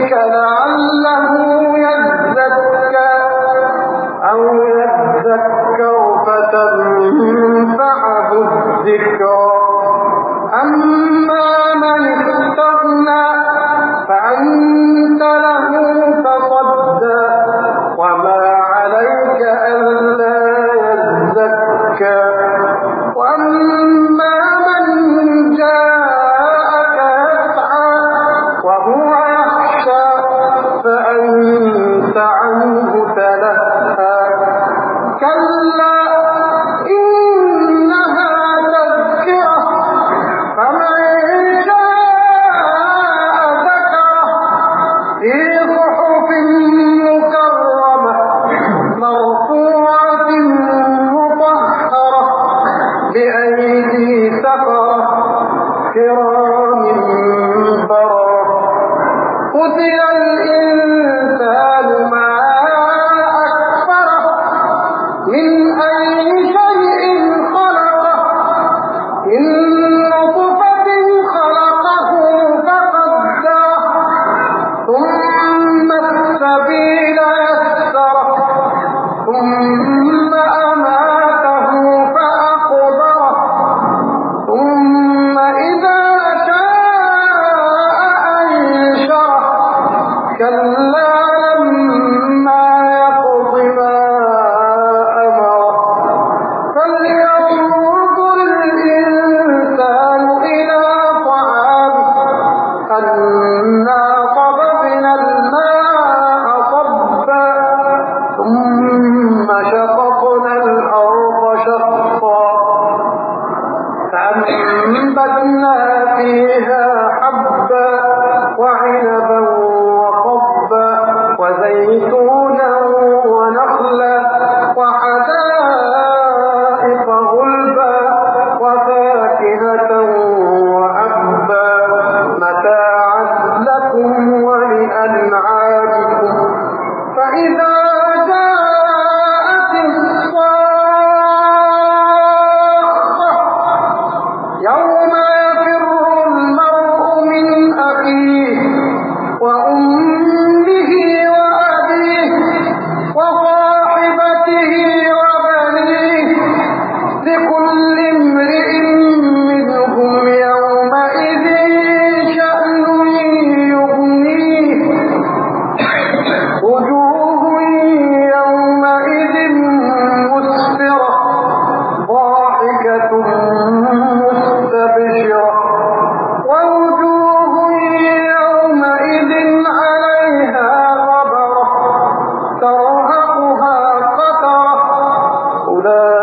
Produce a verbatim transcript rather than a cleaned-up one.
عليك لعله يزكى أو يذكر فتنفعه الذكرى أما من استغنى فأنت له تصدى وما عليك ألا يزكى وأما من جاءك يسعى وهو يخشى فأنت عنه تلهى كلا إنها تذكرة فمن شاء ذكره في صحف مكرمة مرفوعة مطهرة بأيدي سفرة كرام بررة قتل الإنسان ما أكفره من أي شيء خلقه من نطفة خلقه فقدره ثم السبيل يسره ثم أماته فأقبره ثم إذا شاء أنشره كلا لما يقض ما أمره فلينظر الإنسان إلى طعامه أنا صببنا الماء صبا ثم شققنا الأرض شقا فأنبتنا فيها حبا وعنبا وقضبا وزيتونا ونخلا وحدائق غلبا وفاكهة وأبا متاعا لكم ولأنعامكم فإذا جاءت الصاخة يوم يفر المرء من أخيه وأمه وأبيه وصاحبته وبنيه لكل امرئ منهم يومئذ شأن يغنيه وجوه يومئذ مسفرة ضاحكة مستبشرة ووجوه يومئذ عليها غبرة ترهقها قترة أولئك